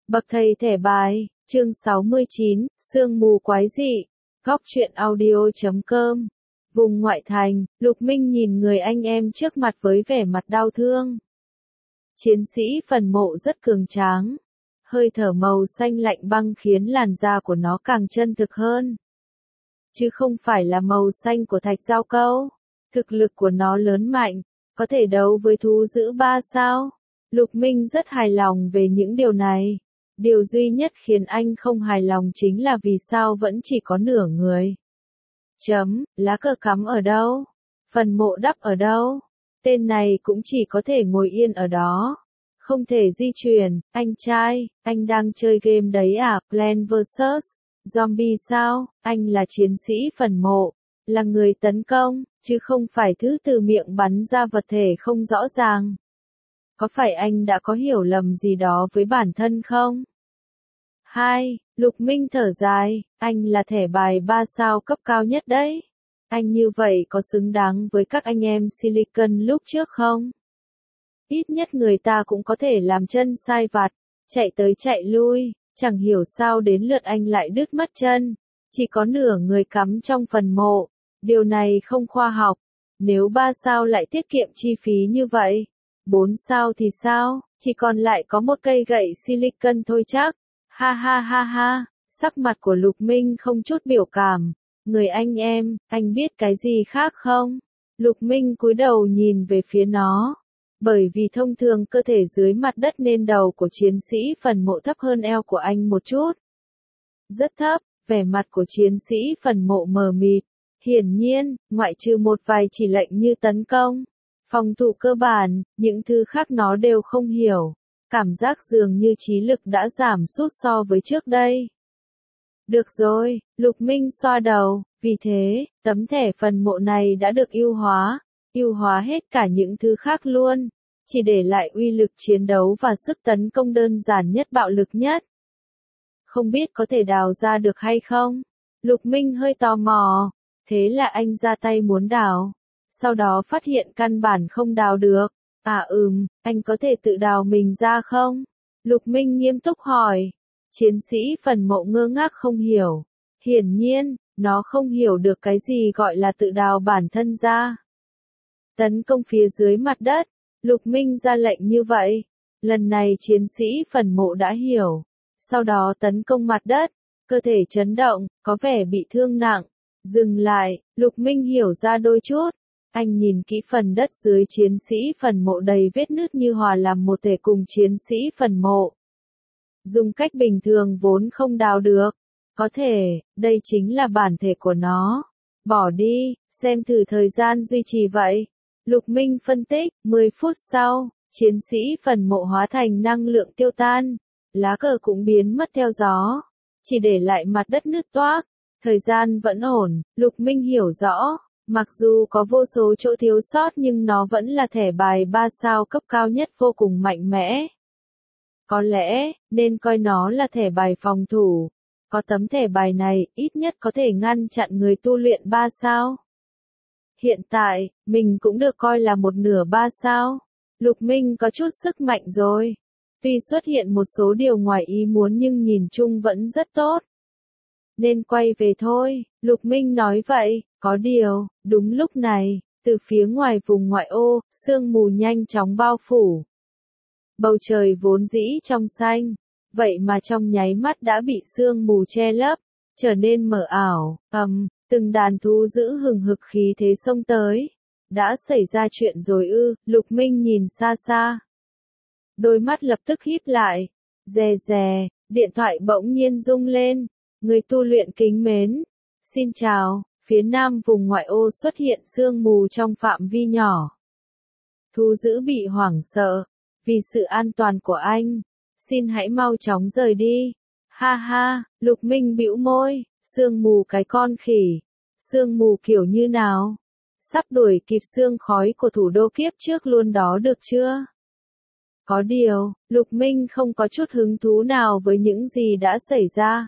Bậc thầy thẻ bài, chương 69, sương mù quái dị. Góc truyện audio.com. Vùng ngoại thành, Lục Minh nhìn người anh em trước mặt với vẻ mặt đau thương. Chiến sĩ phần mộ rất cường tráng. Hơi thở màu xanh lạnh băng khiến làn da của nó càng chân thực hơn. Chứ không phải là màu xanh của thạch giao câu. Thực lực của nó lớn mạnh, có thể đấu với thú dữ 3 sao. Lục Minh rất hài lòng về những điều này. Điều duy nhất khiến anh không hài lòng chính là vì sao vẫn chỉ có nửa người. Lá cờ cắm ở đâu? Phần mộ đắp ở đâu? Tên này cũng chỉ có thể ngồi yên ở đó. Không thể di chuyển. Anh trai, anh đang chơi game đấy à? Plants vs. Zombie sao? Anh là chiến sĩ phần mộ, là người tấn công, chứ không phải thứ từ miệng bắn ra vật thể không rõ ràng. Có phải anh đã có hiểu lầm gì đó với bản thân không? 2. Lục Minh thở dài, anh là thẻ bài 3 sao cấp cao nhất đấy. Anh như vậy có xứng đáng với các anh em Silicon lúc trước không? Ít nhất người ta cũng có thể làm chân sai vặt, chạy tới chạy lui, chẳng hiểu sao đến lượt anh lại đứt mất chân. Chỉ có nửa người cắm trong phần mộ, điều này không khoa học. Nếu 3 sao lại tiết kiệm chi phí như vậy, 4 sao thì sao, chỉ còn lại có một cây gậy silicon thôi chắc. Ha ha ha ha, sắc mặt của Lục Minh không chút biểu cảm. Người anh em, anh biết cái gì khác không? Lục Minh cúi đầu nhìn về phía nó. Bởi vì thông thường cơ thể dưới mặt đất nên đầu của chiến sĩ phần mộ thấp hơn eo của anh một chút. Rất thấp, vẻ mặt của chiến sĩ phần mộ mờ mịt. Hiển nhiên, ngoại trừ một vài chỉ lệnh như tấn công, phòng thủ cơ bản, những thứ khác nó đều không hiểu. Cảm giác dường như trí lực đã giảm sút so với trước đây. Được rồi, Lục Minh xoa đầu, vì thế, tấm thẻ phần mộ này đã được ưu hóa hết cả những thứ khác luôn, chỉ để lại uy lực chiến đấu và sức tấn công đơn giản nhất bạo lực nhất. Không biết có thể đào ra được hay không? Lục Minh hơi tò mò, thế là anh ra tay muốn đào, sau đó phát hiện căn bản không đào được. Anh có thể tự đào mình ra không? Lục Minh nghiêm túc hỏi. Chiến sĩ phần mộ ngơ ngác không hiểu. Hiển nhiên, nó không hiểu được cái gì gọi là tự đào bản thân ra. Tấn công phía dưới mặt đất. Lục Minh ra lệnh như vậy. Lần này chiến sĩ phần mộ đã hiểu. Sau đó tấn công mặt đất. Cơ thể chấn động, có vẻ bị thương nặng. Dừng lại, Lục Minh hiểu ra đôi chút. Anh nhìn kỹ phần đất dưới chiến sĩ phần mộ đầy vết nứt như hòa làm một thể cùng chiến sĩ phần mộ. Dùng cách bình thường vốn không đào được. Có thể, đây chính là bản thể của nó. Bỏ đi, xem thử thời gian duy trì vậy. Lục Minh phân tích, 10 phút sau, chiến sĩ phần mộ hóa thành năng lượng tiêu tan. Lá cờ cũng biến mất theo gió. Chỉ để lại mặt đất nứt toác. Thời gian vẫn ổn, Lục Minh hiểu rõ. Mặc dù có vô số chỗ thiếu sót nhưng nó vẫn là thẻ bài 3 sao cấp cao nhất vô cùng mạnh mẽ. Có lẽ, nên coi nó là thẻ bài phòng thủ. Có tấm thẻ bài này, ít nhất có thể ngăn chặn người tu luyện 3 sao. Hiện tại, mình cũng được coi là một nửa 3 sao. Lục Minh có chút sức mạnh rồi. Tuy xuất hiện một số điều ngoài ý muốn nhưng nhìn chung vẫn rất tốt. Nên quay về thôi, Lục Minh nói vậy. Có điều, đúng lúc này, từ phía ngoài vùng ngoại ô, sương mù nhanh chóng bao phủ. Bầu trời vốn dĩ trong xanh, vậy mà trong nháy mắt đã bị sương mù che lấp, trở nên mờ ảo. Từng đàn thú dữ hừng hực khí thế xông tới. Đã xảy ra chuyện rồi ư? Lục Minh nhìn xa xa. Đôi mắt lập tức híp lại. Rè, điện thoại bỗng nhiên rung lên. Người tu luyện kính mến. Xin chào. Phía nam vùng ngoại ô xuất hiện sương mù trong phạm vi nhỏ. Thú dữ bị hoảng sợ. Vì sự an toàn của anh, xin hãy mau chóng rời đi. Ha ha, Lục Minh bĩu môi, sương mù cái con khỉ. Sương mù kiểu như nào? Sắp đuổi kịp sương khói của thủ đô kiếp trước luôn đó được chưa? Có điều, Lục Minh không có chút hứng thú nào với những gì đã xảy ra.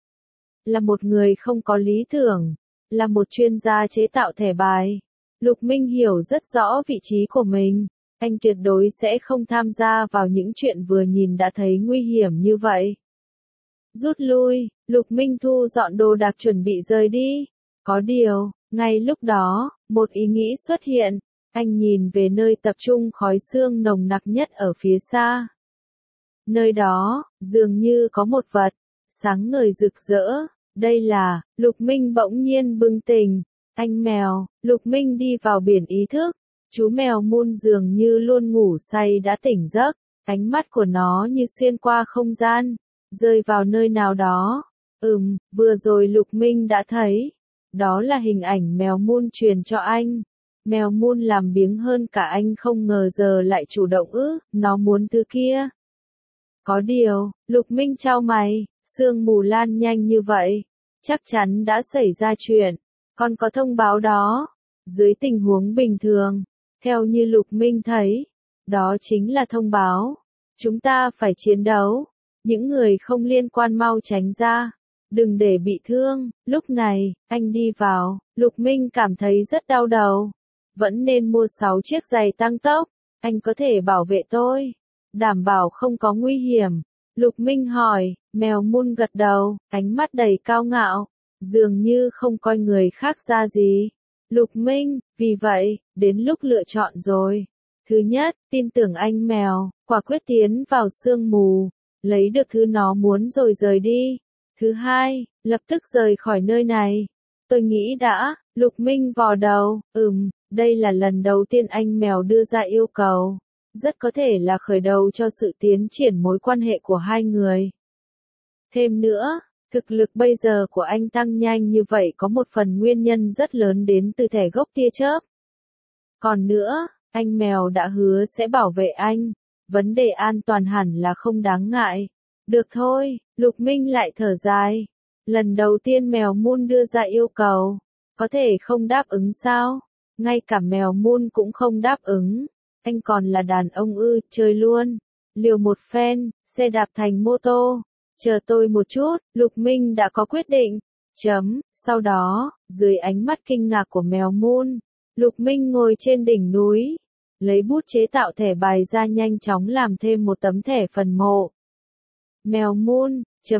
Là một người không có lý tưởng. Là một chuyên gia chế tạo thẻ bài, Lục Minh hiểu rất rõ vị trí của mình. Anh tuyệt đối sẽ không tham gia vào những chuyện vừa nhìn đã thấy nguy hiểm như vậy. Rút lui, Lục Minh thu dọn đồ đạc chuẩn bị rời đi. Có điều, ngay lúc đó, một ý nghĩ xuất hiện. Anh nhìn về nơi tập trung khói sương nồng nặc nhất ở phía xa. Nơi đó, dường như có một vật, sáng ngời rực rỡ. Đây là, Lục Minh bỗng nhiên bừng tỉnh. Anh mèo, Lục Minh đi vào biển ý thức. Chú mèo Moon dường như luôn ngủ say đã tỉnh giấc. Ánh mắt của nó như xuyên qua không gian, rơi vào nơi nào đó. Vừa rồi Lục Minh đã thấy. Đó là hình ảnh mèo Moon truyền cho anh. Mèo Moon làm biếng hơn cả anh không ngờ giờ lại chủ động nó muốn thứ kia. Có điều, Lục Minh chau mày, sương mù lan nhanh như vậy. Chắc chắn đã xảy ra chuyện, còn có thông báo đó. Dưới tình huống bình thường, theo như Lục Minh thấy, đó chính là thông báo. Chúng ta phải chiến đấu. Những người không liên quan mau tránh ra. Đừng để bị thương. Lúc này, anh đi vào, Lục Minh cảm thấy rất đau đầu. Vẫn nên mua 6 chiếc giày tăng tốc. Anh có thể bảo vệ tôi. Đảm bảo không có nguy hiểm. Lục Minh hỏi, mèo Moon gật đầu, ánh mắt đầy cao ngạo. Dường như không coi người khác ra gì. Lục Minh, vì vậy, đến lúc lựa chọn rồi. Thứ nhất, tin tưởng anh mèo, quả quyết tiến vào sương mù. Lấy được thứ nó muốn rồi rời đi. Thứ hai, lập tức rời khỏi nơi này. Tôi nghĩ đã, Lục Minh vò đầu, đây là lần đầu tiên anh mèo đưa ra yêu cầu. Rất có thể là khởi đầu cho sự tiến triển mối quan hệ của hai người. Thêm nữa, thực lực bây giờ của anh tăng nhanh như vậy có một phần nguyên nhân rất lớn đến từ thẻ gốc tia chớp. Còn nữa, anh mèo đã hứa sẽ bảo vệ anh. Vấn đề an toàn hẳn là không đáng ngại. Được thôi, Lục Minh lại thở dài. Lần đầu tiên mèo Moon đưa ra yêu cầu. Có thể không đáp ứng sao? Ngay cả mèo Moon cũng không đáp ứng. Anh còn là đàn ông chơi luôn. Liều một phen, xe đạp thành mô tô. Chờ tôi một chút, Lục Minh đã có quyết định. Sau đó, dưới ánh mắt kinh ngạc của mèo Moon, Lục Minh ngồi trên đỉnh núi. Lấy bút chế tạo thẻ bài ra nhanh chóng làm thêm một tấm thẻ phần mộ. Mèo Moon,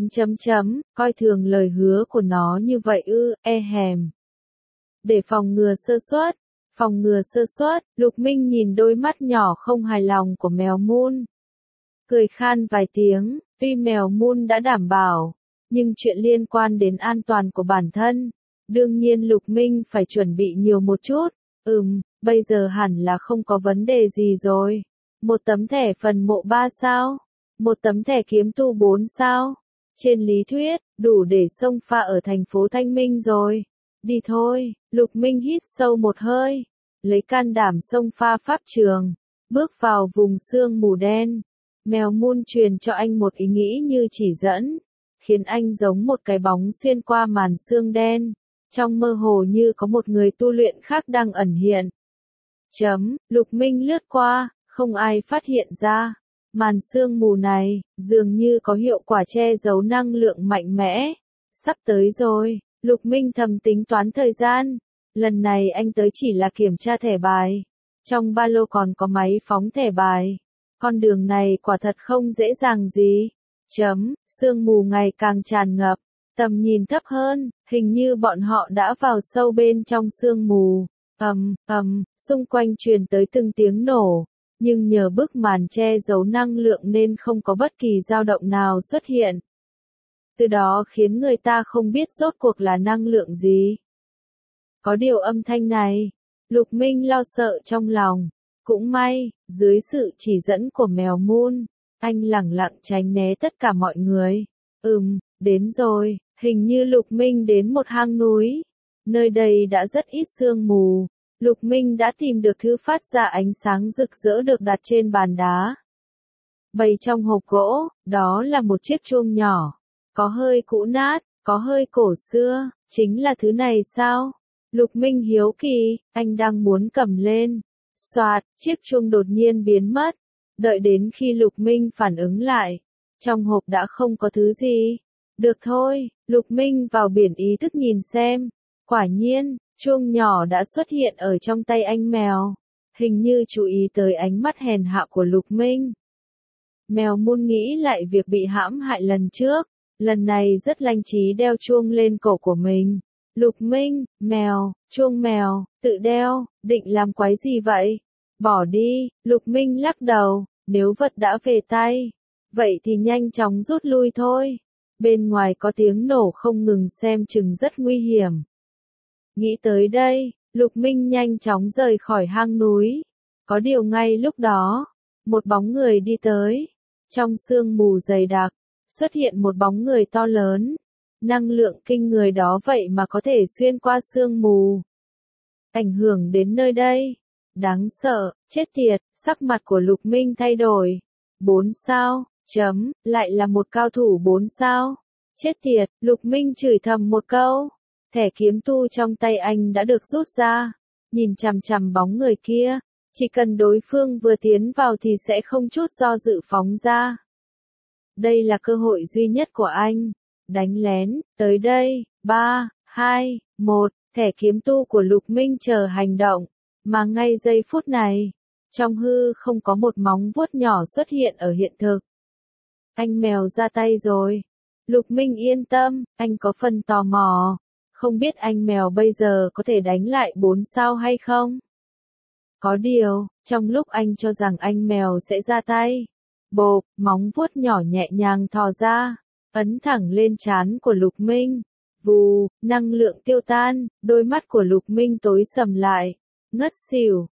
coi thường lời hứa của nó như vậy hèm. Để phòng ngừa sơ suất, Lục Minh nhìn đôi mắt nhỏ không hài lòng của mèo Moon. Cười khan vài tiếng, tuy mèo Moon đã đảm bảo, nhưng chuyện liên quan đến an toàn của bản thân. Đương nhiên Lục Minh phải chuẩn bị nhiều một chút. Bây giờ hẳn là không có vấn đề gì rồi. Một tấm thẻ phần mộ 3 sao? Một tấm thẻ kiếm tu 4 sao? Trên lý thuyết, đủ để xông pha ở thành phố Thanh Minh rồi. Đi thôi, Lục Minh hít sâu một hơi. Lấy can đảm xông pha pháp trường. Bước vào vùng sương mù đen. Mèo Moon truyền cho anh một ý nghĩ như chỉ dẫn. Khiến anh giống một cái bóng xuyên qua màn sương đen. Trong mơ hồ như có một người tu luyện khác đang ẩn hiện. Lục Minh lướt qua, không ai phát hiện ra. Màn sương mù này, dường như có hiệu quả che giấu năng lượng mạnh mẽ. Sắp tới rồi, Lục Minh thầm tính toán thời gian. Lần này anh tới chỉ là kiểm tra thẻ bài. Trong ba lô còn có máy phóng thẻ bài. Con đường này quả thật không dễ dàng gì. Sương mù ngày càng tràn ngập. Tầm nhìn thấp hơn, hình như bọn họ đã vào sâu bên trong sương mù. Xung quanh truyền tới từng tiếng nổ. Nhưng nhờ bức màn che giấu năng lượng nên không có bất kỳ dao động nào xuất hiện. Từ đó khiến người ta không biết rốt cuộc là năng lượng gì. Có điều âm thanh này, Lục Minh lo sợ trong lòng. Cũng may, dưới sự chỉ dẫn của mèo Moon, anh lẳng lặng tránh né tất cả mọi người. Đến rồi, hình như Lục Minh đến một hang núi. Nơi đây đã rất ít sương mù. Lục Minh đã tìm được thứ phát ra ánh sáng rực rỡ được đặt trên bàn đá. Bày trong hộp gỗ, đó là một chiếc chuông nhỏ. Có hơi cũ nát, có hơi cổ xưa, chính là thứ này sao? Lục Minh hiếu kỳ, anh đang muốn cầm lên. Soạt, chiếc chuông đột nhiên biến mất. Đợi đến khi Lục Minh phản ứng lại, trong hộp đã không có thứ gì. Được thôi, Lục Minh vào biển ý thức nhìn xem. Quả nhiên, chuông nhỏ đã xuất hiện ở trong tay anh mèo. hình như chú ý tới ánh mắt hèn hạ của Lục Minh. Mèo mun nghĩ lại việc bị hãm hại lần trước, lần này rất lanh trí đeo chuông lên cổ của mình. Lục Minh, mèo, chuông mèo, tự đeo, định làm quái gì vậy? Bỏ đi, Lục Minh lắc đầu, nếu vật đã về tay, vậy thì nhanh chóng rút lui thôi. Bên ngoài có tiếng nổ không ngừng xem chừng rất nguy hiểm. Nghĩ tới đây, Lục Minh nhanh chóng rời khỏi hang núi. Có điều ngay lúc đó, một bóng người đi tới. Trong sương mù dày đặc, xuất hiện một bóng người to lớn. Năng lượng kinh người đó vậy mà có thể xuyên qua sương mù. Ảnh hưởng đến nơi đây. Đáng sợ, chết tiệt, sắc mặt của Lục Minh thay đổi. 4 sao, lại là một cao thủ 4 sao. Chết tiệt, Lục Minh chửi thầm một câu. Thẻ kiếm tu trong tay anh đã được rút ra. Nhìn chằm chằm bóng người kia. Chỉ cần đối phương vừa tiến vào thì sẽ không chút do dự phóng ra. Đây là cơ hội duy nhất của anh. Đánh lén, tới đây, 3, 2, 1, thẻ kiếm tu của Lục Minh chờ hành động. Mà ngay giây phút này, trong hư không có một móng vuốt nhỏ xuất hiện ở hiện thực. Anh mèo ra tay rồi. Lục Minh yên tâm, anh có phần tò mò. Không biết anh mèo bây giờ có thể đánh lại 4 sao hay không? Có điều, trong lúc anh cho rằng anh mèo sẽ ra tay, bộp, móng vuốt nhỏ nhẹ nhàng thò ra, ấn thẳng lên trán của Lục Minh. Vù, năng lượng tiêu tan, đôi mắt của Lục Minh tối sầm lại, ngất xỉu,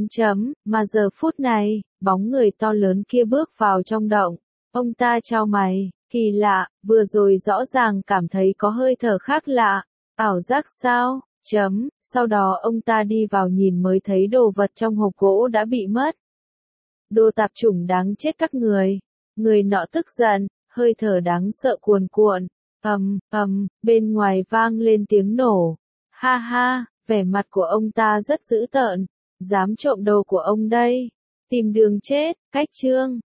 mà giờ phút này, bóng người to lớn kia bước vào trong động. Ông ta chau mày, kỳ lạ, vừa rồi rõ ràng cảm thấy có hơi thở khác lạ, ảo giác sao? Sau đó ông ta đi vào nhìn mới thấy đồ vật trong hộp gỗ đã bị mất. Đồ tạp chủng đáng chết các người. Người nọ tức giận, hơi thở đáng sợ cuồn cuộn. Bên ngoài vang lên tiếng nổ. Ha ha, vẻ mặt của ông ta rất dữ tợn. Dám trộm đồ của ông đây. Tìm đường chết, cách chương.